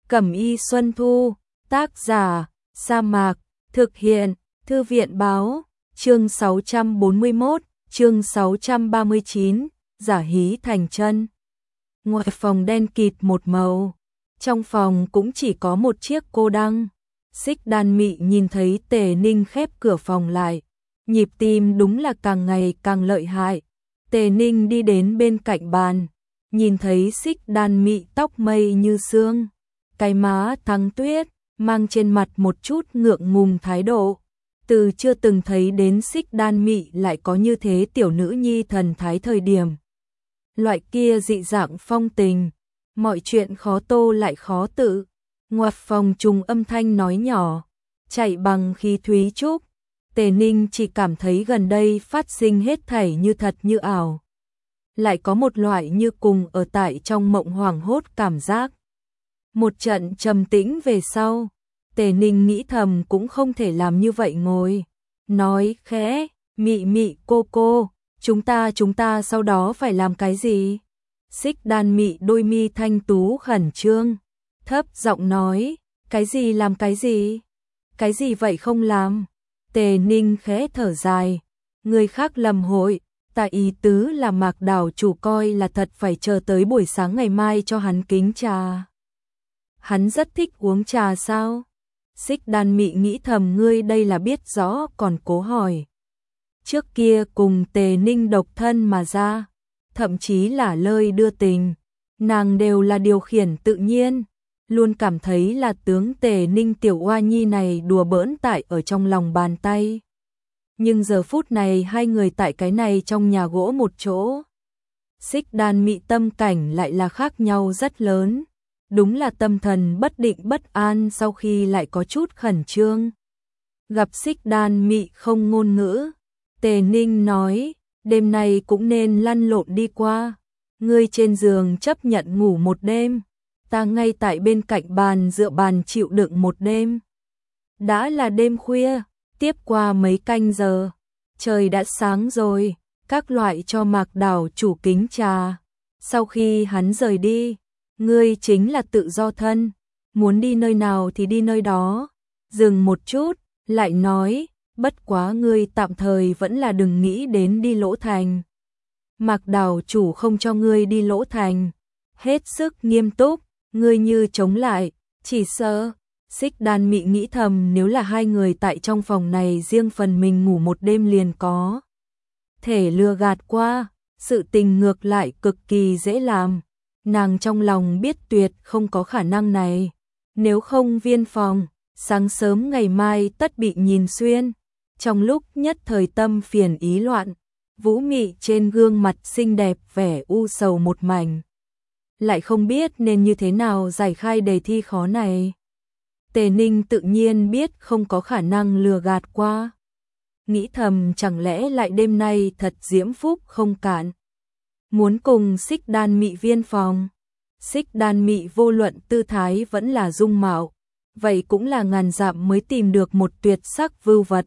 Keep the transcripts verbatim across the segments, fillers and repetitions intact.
Cẩm y Xuân Thu, tác giả, Sa Mạc, thực hiện, Thư viện báo, chương sáu trăm bốn mươi mốt, chương sáu trăm ba mươi chín, giả hí thành chân. Ngoài phòng đen kịt một màu, trong phòng cũng chỉ có một chiếc cô đăng. Xích Đan Mị nhìn thấy Tề Ninh khép cửa phòng lại, nhịp tim đúng là càng ngày càng lợi hại. Tề Ninh đi đến bên cạnh bàn, nhìn thấy Xích Đan Mị tóc mây như sương, cái má thắng tuyết, mang trên mặt một chút ngượng ngùng thái độ. Từ chưa từng thấy đến Xích Đan Mị lại có như thế tiểu nữ nhi thần thái thời điểm. Loại kia dị dạng phong tình, mọi chuyện khó tô lại khó tự. Ngoặt phòng trùng âm thanh nói nhỏ, chạy bằng khí thúy trúc. Tề Ninh chỉ cảm thấy gần đây phát sinh hết thảy như thật như ảo. Lại có một loại như cùng ở tại trong mộng hoảng hốt cảm giác. Một trận trầm tĩnh về sau, Tề Ninh nghĩ thầm cũng không thể làm như vậy ngồi. Nói khẽ, Mị Mị cô cô, chúng ta chúng ta sau đó phải làm cái gì? Xích Đan Mị đôi mi thanh tú khẩn trương, thấp giọng nói, cái gì làm cái gì? Cái gì vậy không làm? Tề Ninh khẽ thở dài, người khác lầm hội, ta ý tứ là Mạc đảo chủ coi là thật phải chờ tới buổi sáng ngày mai cho hắn kính trà. Hắn rất thích uống trà sao? Xích Đan Mị nghĩ thầm ngươi đây là biết rõ còn cố hỏi. Trước kia cùng Tề Ninh độc thân mà ra, thậm chí là lời đưa tình, nàng đều là điều khiển tự nhiên, luôn cảm thấy là tướng Tề Ninh tiểu oa nhi này đùa bỡn tại ở trong lòng bàn tay. Nhưng giờ phút này hai người tại cái này trong nhà gỗ một chỗ. Xích Đan Mị tâm cảnh lại là khác nhau rất lớn. Đúng là tâm thần bất định bất an sau khi lại có chút khẩn trương. Gặp Xích Đan Mị không ngôn ngữ, Tề Ninh nói, đêm nay cũng nên lăn lộn đi qua. Ngươi trên giường chấp nhận ngủ một đêm, ta ngay tại bên cạnh bàn dựa bàn chịu đựng một đêm. Đã là đêm khuya, tiếp qua mấy canh giờ, trời đã sáng rồi, các loại cho Mạc đảo chủ kính trà. Sau khi hắn rời đi, ngươi chính là tự do thân, muốn đi nơi nào thì đi nơi đó. Dừng một chút, lại nói, bất quá ngươi tạm thời vẫn là đừng nghĩ đến đi Lỗ Thành. Mạc đảo chủ không cho ngươi đi Lỗ Thành, hết sức nghiêm túc, ngươi như chống lại, chỉ sợ. Xích Đan Mị nghĩ thầm nếu là hai người tại trong phòng này riêng phần mình ngủ một đêm liền có thể lừa gạt qua, sự tình ngược lại cực kỳ dễ làm. Nàng trong lòng biết tuyệt không có khả năng này, nếu không viên phòng, sáng sớm ngày mai tất bị nhìn xuyên. Trong lúc nhất thời tâm phiền ý loạn, Vũ Mị trên gương mặt xinh đẹp vẻ u sầu một mảnh. Lại không biết nên như thế nào giải khai đề thi khó này. Tề Ninh tự nhiên biết không có khả năng lừa gạt qua. Nghĩ thầm chẳng lẽ lại đêm nay thật diễm phúc không cạn. Muốn cùng Xích Đan Mị viên phòng. Xích Đan Mị vô luận tư thái vẫn là dung mạo, vậy cũng là ngàn dặm mới tìm được một tuyệt sắc vưu vật.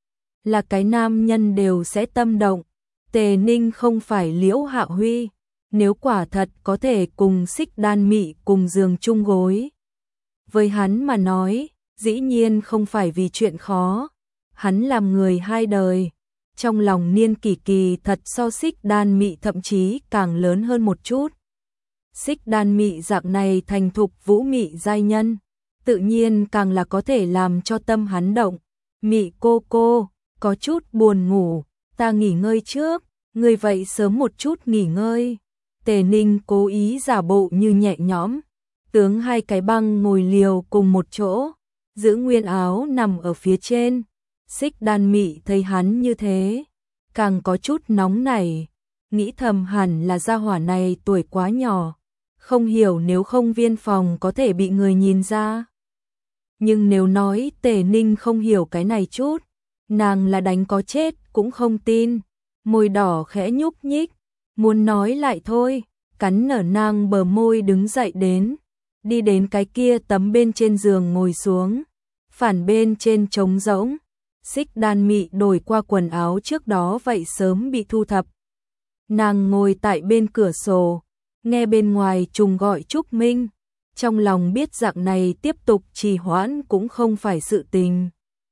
Là cái nam nhân đều sẽ tâm động. Tề Ninh không phải Liễu Hạo Huy, nếu quả thật có thể cùng Xích Đan Mị cùng giường chung gối. Với hắn mà nói, dĩ nhiên không phải vì chuyện khó. Hắn làm người hai đời, trong lòng Niên Kỳ Kỳ thật so Xích Đan Mị thậm chí càng lớn hơn một chút. Xích Đan Mị dạng này thành thục Vũ Mị giai nhân, tự nhiên càng là có thể làm cho tâm hắn động. Mị cô cô, có chút buồn ngủ, ta nghỉ ngơi trước, ngươi vậy sớm một chút nghỉ ngơi. Tề Ninh cố ý giả bộ như nhẹ nhõm, tướng hai cái băng ngồi liều cùng một chỗ, giữ nguyên áo nằm ở phía trên. Xích Đan Mị thấy hắn như thế, càng có chút nóng nảy, nghĩ thầm hẳn là gia hỏa này tuổi quá nhỏ, không hiểu nếu không viên phòng có thể bị người nhìn ra. Nhưng nếu nói Tề Ninh không hiểu cái này chút, nàng là đánh có chết cũng không tin. Môi đỏ khẽ nhúc nhích, muốn nói lại thôi, cắn nở nang bờ môi đứng dậy đến, đi đến cái kia tấm bên trên giường ngồi xuống, phản bên trên trống rỗng. Xích Đan Mị đổi qua quần áo trước đó vậy sớm bị thu thập. Nàng ngồi tại bên cửa sổ, nghe bên ngoài trùng gọi Trúc Minh, trong lòng biết dạng này tiếp tục trì hoãn cũng không phải sự tình.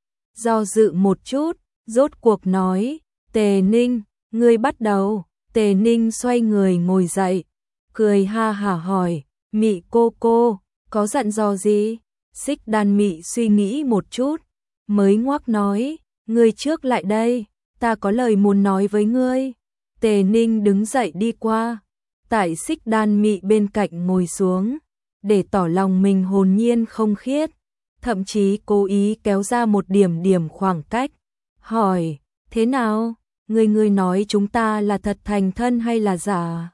Do dự một chút, rốt cuộc nói, Tề Ninh, ngươi bắt đầu. Tề Ninh xoay người ngồi dậy, cười ha hả hỏi, Mị cô cô, có dặn dò gì? Xích Đan Mị suy nghĩ một chút, mới ngoác nói, ngươi trước lại đây, ta có lời muốn nói với ngươi. Tề Ninh đứng dậy đi qua, tại Xích Đan Mị bên cạnh ngồi xuống, để tỏ lòng mình hồn nhiên không khiết, thậm chí cố ý kéo ra một điểm điểm khoảng cách, hỏi, thế nào? Ngươi ngươi nói chúng ta là thật thành thân hay là giả?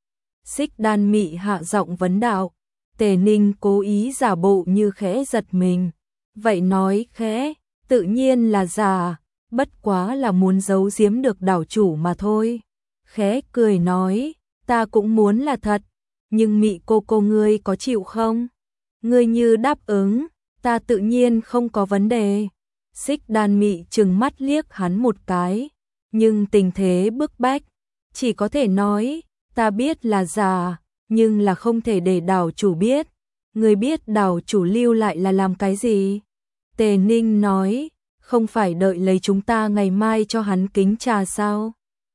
Xích Đan Mị hạ giọng vấn đạo. Tề Ninh cố ý giả bộ như khẽ giật mình. Vậy nói khẽ, tự nhiên là giả, bất quá là muốn giấu giếm được đảo chủ mà thôi. Khẽ cười nói, ta cũng muốn là thật, nhưng Mị cô cô ngươi có chịu không? Ngươi như đáp ứng, ta tự nhiên không có vấn đề. Xích Đan Mị trừng mắt liếc hắn một cái. Nhưng tình thế bức bách, chỉ có thể nói, ta biết là giả, nhưng là không thể để đảo chủ biết. Người biết đảo chủ lưu lại là làm cái gì? Tề Ninh nói, không phải đợi lấy chúng ta ngày mai cho hắn kính trà sao?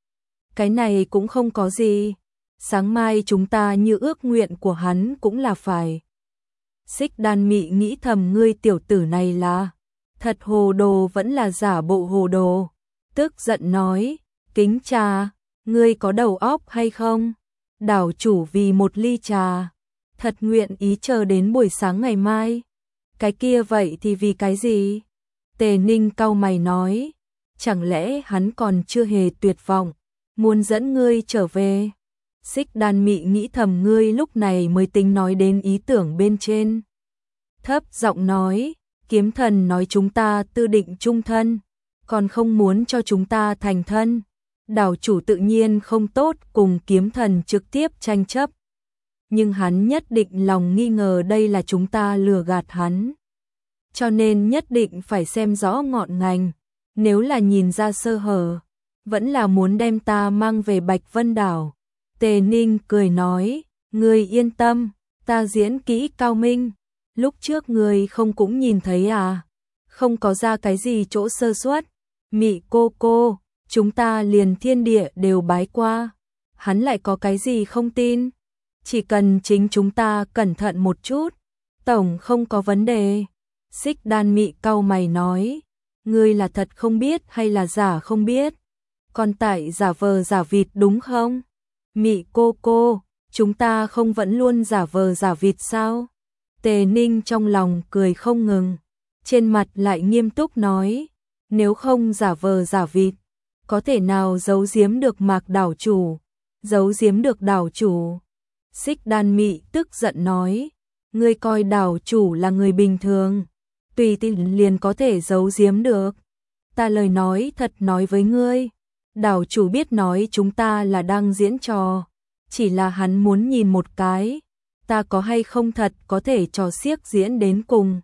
Cái này cũng không có gì, sáng mai chúng ta như ước nguyện của hắn cũng là phải. Xích Đan Mị nghĩ thầm ngươi tiểu tử này là, thật hồ đồ vẫn là giả bộ hồ đồ. Tức giận nói, kính trà, ngươi có đầu óc hay không? Đảo chủ vì một ly trà, thật nguyện ý chờ đến buổi sáng ngày mai. Cái kia vậy thì vì cái gì? Tề Ninh cau mày nói, chẳng lẽ hắn còn chưa hề tuyệt vọng, muốn dẫn ngươi trở về? Xích Đan Mị nghĩ thầm ngươi lúc này mới tính nói đến ý tưởng bên trên. Thấp giọng nói, kiếm thần nói chúng ta tư định chung thân, còn không muốn cho chúng ta thành thân. Đảo chủ tự nhiên không tốt cùng kiếm thần trực tiếp tranh chấp. Nhưng hắn nhất định lòng nghi ngờ đây là chúng ta lừa gạt hắn. Cho nên nhất định phải xem rõ ngọn ngành. Nếu là nhìn ra sơ hở, vẫn là muốn đem ta mang về Bạch Vân Đảo. Tề Ninh cười nói, ngươi yên tâm, ta diễn kỹ cao minh. Lúc trước ngươi không cũng nhìn thấy à? Không có ra cái gì chỗ sơ suất. Mị cô cô, chúng ta liền thiên địa đều bái qua. Hắn lại có cái gì không tin? Chỉ cần chính chúng ta cẩn thận một chút, tổng không có vấn đề. Xích Đan Mị cau mày nói, ngươi là thật không biết hay là giả không biết? Còn tại giả vờ giả vịt đúng không? Mị cô cô, chúng ta không vẫn luôn giả vờ giả vịt sao? Tề Ninh trong lòng cười không ngừng, trên mặt lại nghiêm túc nói, nếu không giả vờ giả vịt, có thể nào giấu giếm được Mạc đảo chủ? Giấu giếm được đảo chủ? Xích Đan Mị tức giận nói, ngươi coi đảo chủ là người bình thường, tùy tiện liền có thể giấu giếm được. Ta lời nói thật nói với ngươi, đảo chủ biết nói chúng ta là đang diễn trò, chỉ là hắn muốn nhìn một cái, ta có hay không thật có thể trò xiếc diễn đến cùng.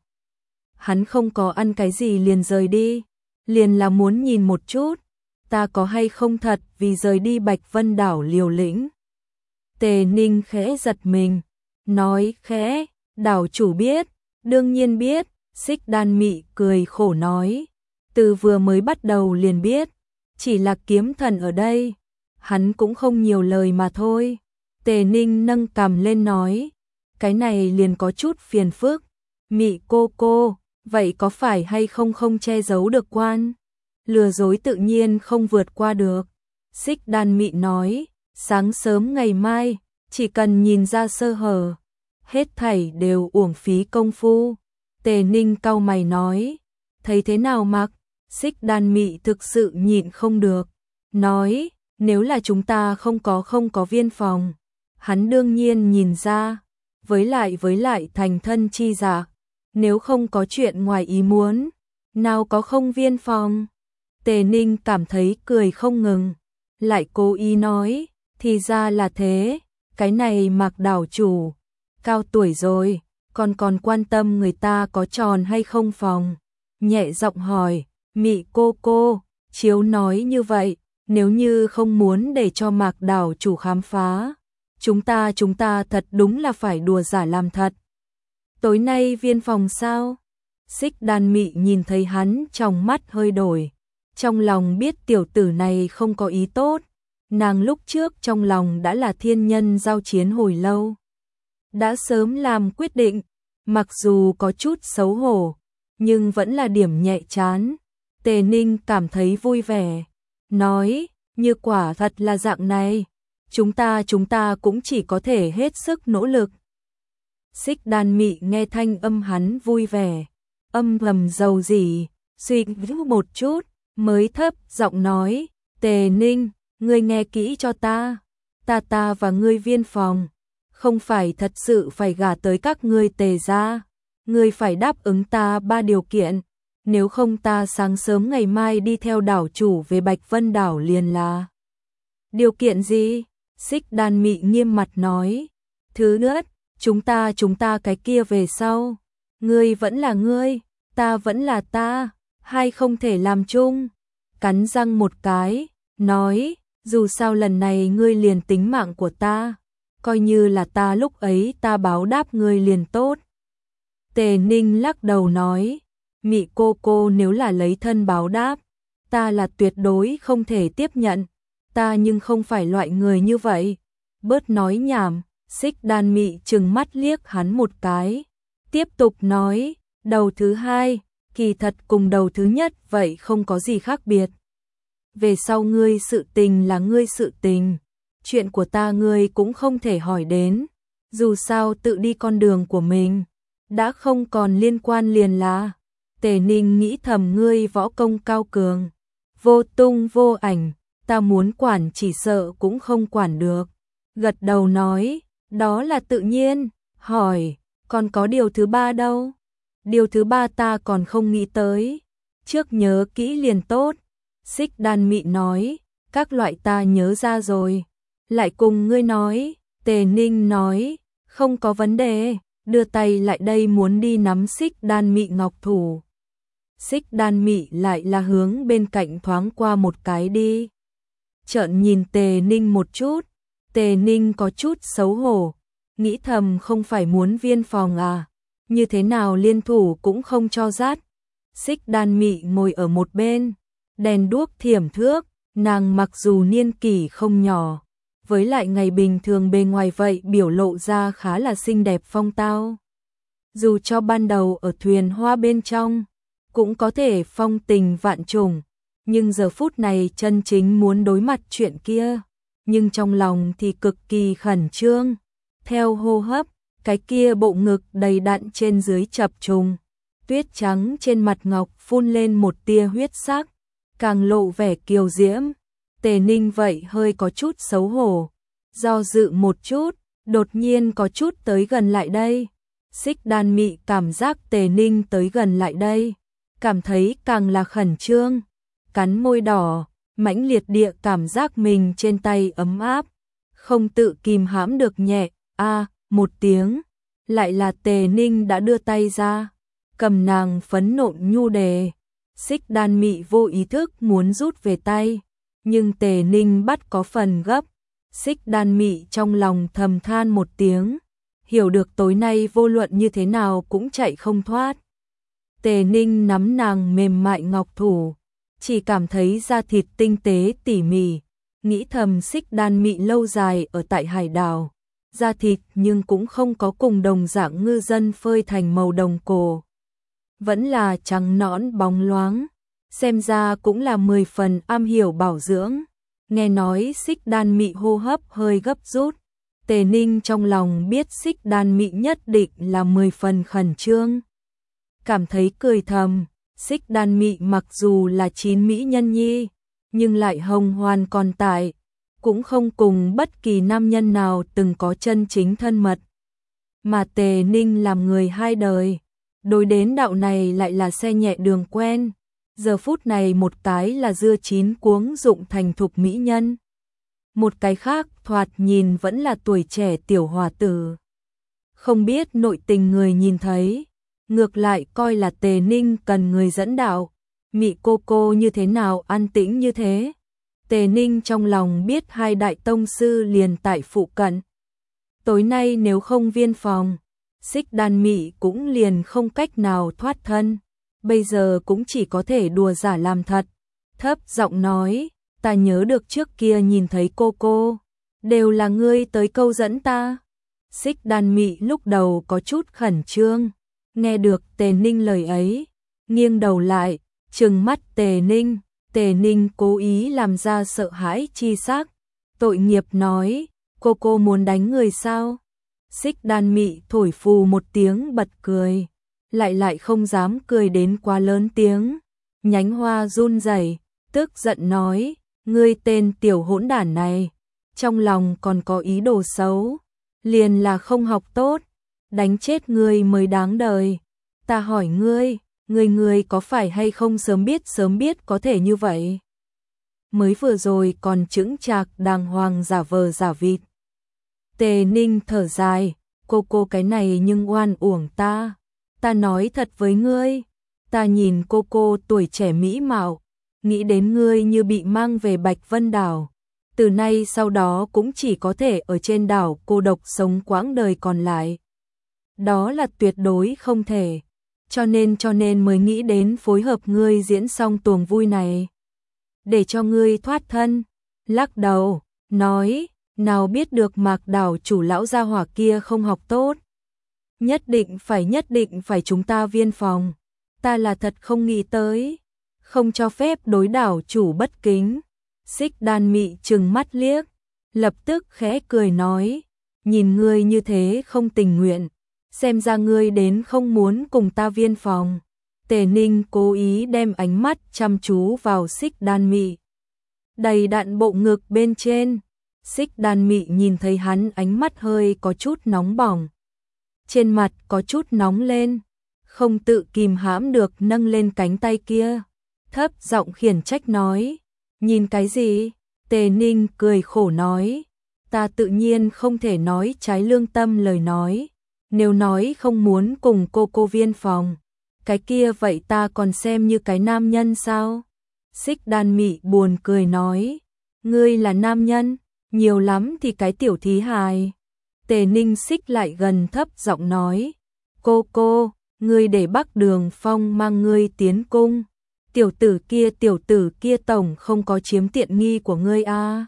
Hắn không có ăn cái gì liền rời đi, liền là muốn nhìn một chút, ta có hay không thật vì rời đi Bạch Vân Đảo liều lĩnh. Tề Ninh khẽ giật mình, nói khẽ, đảo chủ biết, đương nhiên biết. Xích Đan Mị cười khổ nói, từ vừa mới bắt đầu liền biết, chỉ là kiếm thần ở đây, hắn cũng không nhiều lời mà thôi. Tề Ninh nâng cằm lên nói, cái này liền có chút phiền phức. Mị cô cô, vậy có phải hay không không che giấu được quan? Lừa dối tự nhiên không vượt qua được. Xích Đan Mị nói, sáng sớm ngày mai, chỉ cần nhìn ra sơ hở, hết thảy đều uổng phí công phu. Tề Ninh cau mày nói, thấy thế nào Mạc? Xích Đan Mị thực sự nhịn không được, nói, nếu là chúng ta không có không có viên phòng, hắn đương nhiên nhìn ra, với lại với lại thành thân chi giả, nếu không có chuyện ngoài ý muốn, nào có không viên phòng. Tề Ninh cảm thấy cười không ngừng, lại cố ý nói, thì ra là thế, cái này Mạc đảo chủ, cao tuổi rồi, còn còn quan tâm người ta có tròn hay không phòng. Nhẹ giọng hỏi, Mị cô cô, chiếu nói như vậy, nếu như không muốn để cho Mạc đảo chủ khám phá, chúng ta chúng ta thật đúng là phải đùa giả làm thật. Tối nay viên phòng sao? Xích Đan Mị nhìn thấy hắn trong mắt hơi đổi. Trong lòng biết tiểu tử này không có ý tốt. Nàng lúc trước trong lòng đã là thiên nhân giao chiến hồi lâu. Đã sớm làm quyết định, mặc dù có chút xấu hổ, nhưng vẫn là điểm nhẹ chán. Tề Ninh cảm thấy vui vẻ, nói, như quả thật là dạng này, chúng ta chúng ta cũng chỉ có thể hết sức nỗ lực. Xích Đan Mị nghe thanh âm hắn vui vẻ, âm thầm dầu dỉ, suy nghĩ một chút, mới thấp giọng nói, Tề Ninh, ngươi nghe kỹ cho ta, ta ta và ngươi viên phòng, không phải thật sự phải gả tới các ngươi Tề gia, ngươi phải đáp ứng ta ba điều kiện, nếu không ta sáng sớm ngày mai đi theo đảo chủ về Bạch Vân đảo liền là. Điều kiện gì? Xích Đan Mị nghiêm mặt nói, thứ nhất, chúng ta chúng ta cái kia về sau, ngươi vẫn là ngươi, ta vẫn là ta, hai không thể làm chung. Cắn răng một cái, nói, dù sao lần này ngươi liền tính mạng của ta, coi như là ta lúc ấy ta báo đáp ngươi liền tốt. Tề Ninh lắc đầu nói, Mị cô cô nếu là lấy thân báo đáp, ta là tuyệt đối không thể tiếp nhận, ta nhưng không phải loại người như vậy. Bớt nói nhảm, Xích Đan Mị trừng mắt liếc hắn một cái, tiếp tục nói, đầu thứ hai, kỳ thật cùng đầu thứ nhất vậy không có gì khác biệt. Về sau ngươi sự tình là ngươi sự tình, chuyện của ta ngươi cũng không thể hỏi đến, dù sao tự đi con đường của mình, đã không còn liên quan liền là. Tề Ninh nghĩ thầm ngươi võ công cao cường, vô tung vô ảnh, ta muốn quản chỉ sợ cũng không quản được. Gật đầu nói, đó là tự nhiên, hỏi, còn có điều thứ ba đâu? Điều thứ ba ta còn không nghĩ tới, trước nhớ kỹ liền tốt. Xích Đan Mị nói, các loại ta nhớ ra rồi, lại cùng ngươi nói. Tề Ninh nói, không có vấn đề, đưa tay lại đây muốn đi nắm Xích Đan Mị ngọc thủ. Xích Đan Mị lại là hướng bên cạnh thoáng qua một cái đi. Trợn nhìn Tề Ninh một chút, Tề Ninh có chút xấu hổ, nghĩ thầm không phải muốn viên phòng à, như thế nào liên thủ cũng không cho dắt. Xích Đan Mị ngồi ở một bên, đèn đuốc thiểm thước, nàng mặc dù niên kỷ không nhỏ, với lại ngày bình thường bề ngoài vậy biểu lộ ra khá là xinh đẹp phong tao. Dù cho ban đầu ở thuyền hoa bên trong, cũng có thể phong tình vạn trùng, nhưng giờ phút này chân chính muốn đối mặt chuyện kia, nhưng trong lòng thì cực kỳ khẩn trương. Theo hô hấp, cái kia bộ ngực đầy đặn trên dưới chập trùng, tuyết trắng trên mặt ngọc phun lên một tia huyết sắc, càng lộ vẻ kiều diễm. Tề Ninh vậy hơi có chút xấu hổ, do dự một chút, đột nhiên có chút tới gần lại đây. Xích Đan Mị cảm giác Tề Ninh tới gần lại đây, cảm thấy càng là khẩn trương, cắn môi đỏ, mãnh liệt địa cảm giác mình trên tay ấm áp, không tự kìm hãm được nhẹ, a một tiếng, lại là Tề Ninh đã đưa tay ra, cầm nàng phấn nộn nhu đề. Xích Đan Mị vô ý thức muốn rút về tay, nhưng Tề Ninh bắt có phần gấp. Xích Đan Mị trong lòng thầm than một tiếng, hiểu được tối nay vô luận như thế nào cũng chạy không thoát. Tề Ninh nắm nàng mềm mại ngọc thủ, chỉ cảm thấy da thịt tinh tế tỉ mỉ, nghĩ thầm Xích Đan Mị lâu dài ở tại hải đảo, da thịt nhưng cũng không có cùng đồng dạng ngư dân phơi thành màu đồng cổ, vẫn là trắng nõn bóng loáng, xem ra cũng là mười phần am hiểu bảo dưỡng. Nghe nói Xích Đan Mị hô hấp hơi gấp rút, Tề Ninh trong lòng biết Xích Đan Mị nhất định là mười phần khẩn trương. Cảm thấy cười thầm, Xích Đan Mị mặc dù là chín mỹ nhân nhi, nhưng lại hồng hoàn còn tại, cũng không cùng bất kỳ nam nhân nào từng có chân chính thân mật. Mà Tề Ninh làm người hai đời, đối đến đạo này lại là xe nhẹ đường quen, giờ phút này một cái là dưa chín cuống dụng thành thục mỹ nhân, một cái khác thoạt nhìn vẫn là tuổi trẻ tiểu hòa tử. Không biết nội tình người nhìn thấy, ngược lại coi là Tề Ninh cần người dẫn đạo. Mị cô cô như thế nào an tĩnh như thế? Tề Ninh trong lòng biết hai đại tông sư liền tại phụ cận. Tối nay nếu không viên phòng, Xích Đan Mị cũng liền không cách nào thoát thân, bây giờ cũng chỉ có thể đùa giả làm thật, thấp giọng nói, ta nhớ được trước kia nhìn thấy cô cô, đều là ngươi tới câu dẫn ta. Xích Đan Mị lúc đầu có chút khẩn trương, nghe được Tề Ninh lời ấy, nghiêng đầu lại, trừng mắt Tề Ninh, Tề Ninh cố ý làm ra sợ hãi chi sắc, tội nghiệp nói, cô cô muốn đánh người sao? Xích Đan Mị thổi phù một tiếng bật cười, lại lại không dám cười đến quá lớn tiếng, nhánh hoa run rẩy, tức giận nói, ngươi tên tiểu hỗn đản này, trong lòng còn có ý đồ xấu, liền là không học tốt, đánh chết ngươi mới đáng đời. Ta hỏi ngươi, ngươi ngươi có phải hay không sớm biết sớm biết có thể như vậy? Mới vừa rồi còn chững chạc đàng hoàng giả vờ giả vịt. Tề Ninh thở dài, cô cô cái này nhưng oan uổng ta. Ta nói thật với ngươi, ta nhìn cô cô tuổi trẻ mỹ mạo, nghĩ đến ngươi như bị mang về Bạch Vân Đảo. Từ nay sau đó cũng chỉ có thể ở trên đảo cô độc sống quãng đời còn lại. Đó là tuyệt đối không thể. Cho nên cho nên mới nghĩ đến phối hợp ngươi diễn xong tuồng vui này. Để cho ngươi thoát thân. Lắc đầu, nói, nào biết được Mạc đảo chủ lão gia hỏa kia không học tốt. Nhất định phải nhất định phải chúng ta viên phòng. Ta là thật không nghĩ tới. Không cho phép đối đảo chủ bất kính. Xích Đan Mị trừng mắt liếc, lập tức khẽ cười nói, nhìn ngươi như thế không tình nguyện, xem ra ngươi đến không muốn cùng ta viên phòng. Tề Ninh cố ý đem ánh mắt chăm chú vào Xích Đan Mị, đầy đặn bộ ngực bên trên. Xích Đan Mị nhìn thấy hắn ánh mắt hơi có chút nóng bỏng, trên mặt có chút nóng lên, không tự kìm hãm được nâng lên cánh tay kia, thấp giọng khiển trách nói, nhìn cái gì? Tề Ninh cười khổ nói, ta tự nhiên không thể nói trái lương tâm lời nói, nếu nói không muốn cùng cô cô viên phòng, cái kia vậy ta còn xem như cái nam nhân sao? Xích Đan Mị buồn cười nói, ngươi là nam nhân, nhiều lắm thì cái tiểu thí hài. Tề Ninh xích lại gần thấp giọng nói, cô cô, ngươi để Bắc Đường Phong mang ngươi tiến cung. Tiểu tử kia tiểu tử kia tổng không có chiếm tiện nghi của ngươi a. À.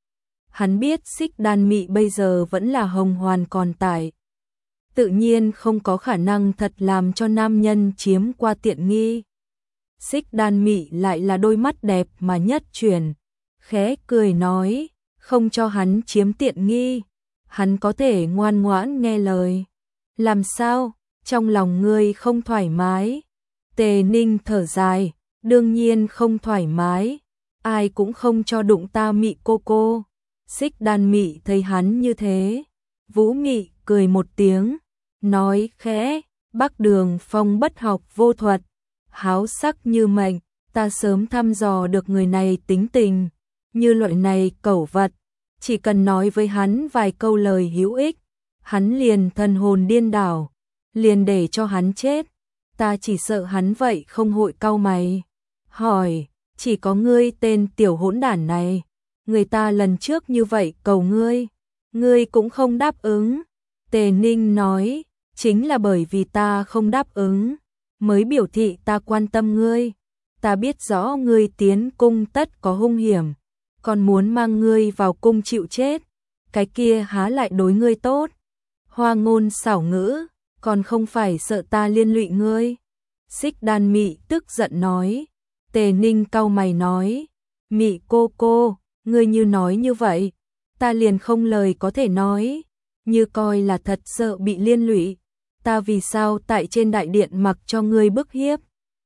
Hắn biết Xích Đan Mị bây giờ vẫn là hồng hoàn còn tại, tự nhiên không có khả năng thật làm cho nam nhân chiếm qua tiện nghi. Xích Đan Mị lại là đôi mắt đẹp mà nhất chuyển, khẽ cười nói, không cho hắn chiếm tiện nghi, hắn có thể ngoan ngoãn nghe lời. Làm sao, trong lòng ngươi không thoải mái? Tề Ninh thở dài, đương nhiên không thoải mái, ai cũng không cho đụng ta Mị cô cô. Xích Đan Mị thấy hắn như thế, Vũ Mị cười một tiếng, nói khẽ, Bắc Đường Phong bất học vô thuật, háo sắc như mệnh, ta sớm thăm dò được người này tính tình, như loại này cẩu vật, chỉ cần nói với hắn vài câu lời hữu ích, hắn liền thần hồn điên đảo, liền để cho hắn chết, ta chỉ sợ hắn vậy không hội cau mày. Hỏi, chỉ có ngươi tên tiểu hỗn đản này, người ta lần trước như vậy cầu ngươi, ngươi cũng không đáp ứng. Tề Ninh nói, chính là bởi vì ta không đáp ứng, mới biểu thị ta quan tâm ngươi, ta biết rõ ngươi tiến cung tất có hung hiểm, còn muốn mang ngươi vào cung chịu chết, cái kia há lại đối ngươi tốt. Hoa ngôn xảo ngữ, còn không phải sợ ta liên lụy ngươi. Xích Đan Mị tức giận nói. Tề Ninh cau mày nói, Mị cô cô, ngươi như nói như vậy, ta liền không lời có thể nói, như coi là thật sợ bị liên lụy, ta vì sao tại trên đại điện mặc cho ngươi bức hiếp.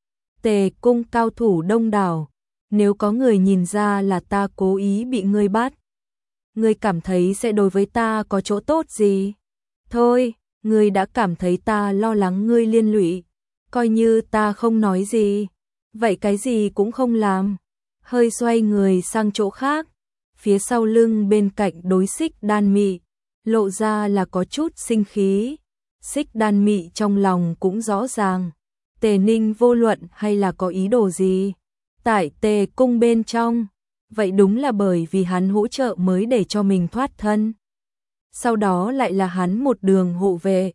Tề cung cao thủ đông đảo, nếu có người nhìn ra là ta cố ý bị ngươi bắt, ngươi cảm thấy sẽ đối với ta có chỗ tốt gì? Thôi, ngươi đã cảm thấy ta lo lắng ngươi liên lụy, coi như ta không nói gì. Vậy cái gì cũng không làm, hơi xoay người sang chỗ khác, phía sau lưng bên cạnh đối Xích Đan Mị, lộ ra là có chút sinh khí. Xích Đan Mị trong lòng cũng rõ ràng, Tề Ninh vô luận hay là có ý đồ gì, tại Tề cung bên trong, vậy đúng là bởi vì hắn hỗ trợ mới để cho mình thoát thân. Sau đó lại là hắn một đường hộ vệ,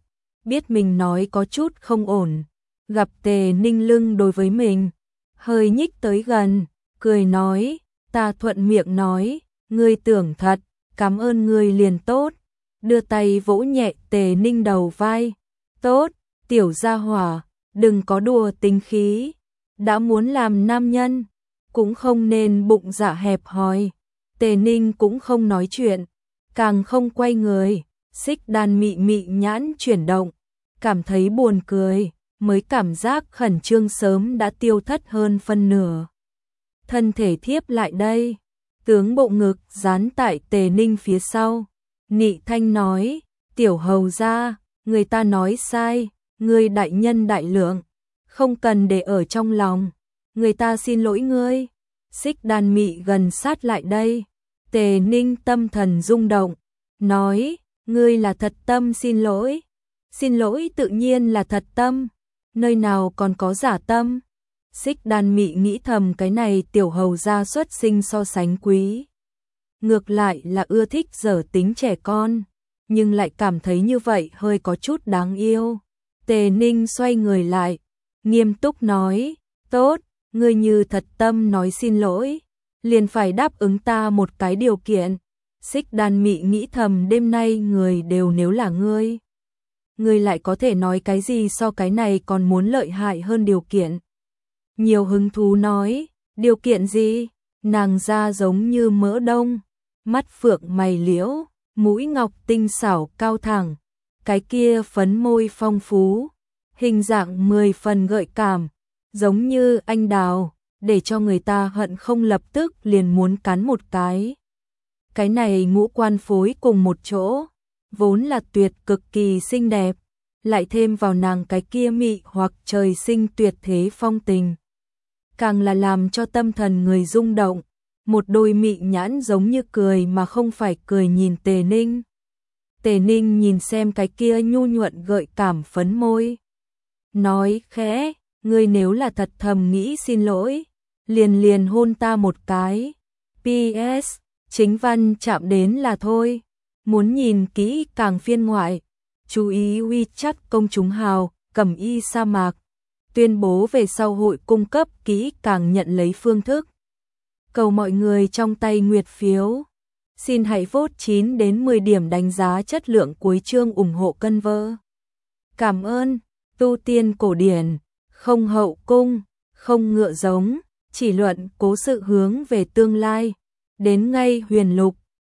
biết mình nói có chút không ổn, gặp Tề Ninh lưng đối với mình, hơi nhích tới gần, cười nói, ta thuận miệng nói, ngươi tưởng thật, cảm ơn ngươi liền tốt, đưa tay vỗ nhẹ Tề Ninh đầu vai, tốt, tiểu gia hỏa, đừng có đùa tính khí, đã muốn làm nam nhân, cũng không nên bụng dạ hẹp hòi. Tề Ninh cũng không nói chuyện, càng không quay người, Xích Đan mị mị nhãn chuyển động, cảm thấy buồn cười, mới cảm giác khẩn trương sớm đã tiêu thất hơn phân nửa. Thân thể thiếp lại đây, tướng bộ ngực dán tại Tề Ninh phía sau, nị thanh nói, tiểu hầu gia, người ta nói sai, ngươi đại nhân đại lượng, không cần để ở trong lòng, người ta xin lỗi ngươi. Xích Đan mị gần sát lại đây, Tề Ninh tâm thần rung động, nói, ngươi là thật tâm xin lỗi, xin lỗi tự nhiên là thật tâm, nơi nào còn có giả tâm. Xích Đan mị nghĩ thầm cái này tiểu hầu gia xuất sinh so sánh quý, ngược lại là ưa thích giở tính trẻ con, nhưng lại cảm thấy như vậy hơi có chút đáng yêu. Tề Ninh xoay người lại, nghiêm túc nói, tốt, ngươi như thật tâm nói xin lỗi, liền phải đáp ứng ta một cái điều kiện. Xích Đan mị nghĩ thầm đêm nay người đều nếu là ngươi, ngươi lại có thể nói cái gì so cái này còn muốn lợi hại hơn điều kiện. Nhiều hứng thú nói, điều kiện gì? Nàng da giống như mỡ đông, mắt phượng mày liễu, mũi ngọc tinh xảo cao thẳng, cái kia phấn môi phong phú, hình dạng mười phần gợi cảm, giống như anh đào, để cho người ta hận không lập tức liền muốn cắn một cái. Cái này ngũ quan phối cùng một chỗ, vốn là tuyệt cực kỳ xinh đẹp, lại thêm vào nàng cái kia mị hoặc trời sinh tuyệt thế phong tình, càng là làm cho tâm thần người rung động. Một đôi mị nhãn giống như cười mà không phải cười nhìn Tề Ninh. Tề Ninh nhìn xem cái kia nhu nhuận gợi cảm phấn môi, nói khẽ, ngươi nếu là thật thầm nghĩ xin lỗi, liền liền hôn ta một cái. pê ét chính văn chạm đến là thôi. Muốn nhìn kỹ càng phiên ngoại, chú ý WeChat công chúng hào, Cẩm Y sa mạc, tuyên bố về sau hội cung cấp kỹ càng nhận lấy phương thức. Cầu mọi người trong tay nguyệt phiếu. Xin hãy vote chín đến mười điểm đánh giá chất lượng cuối chương ủng hộ cân vơ. Cảm ơn. Tu tiên cổ điển, không hậu cung, không ngựa giống, chỉ luận cố sự hướng về tương lai. Đến ngay huyền lục,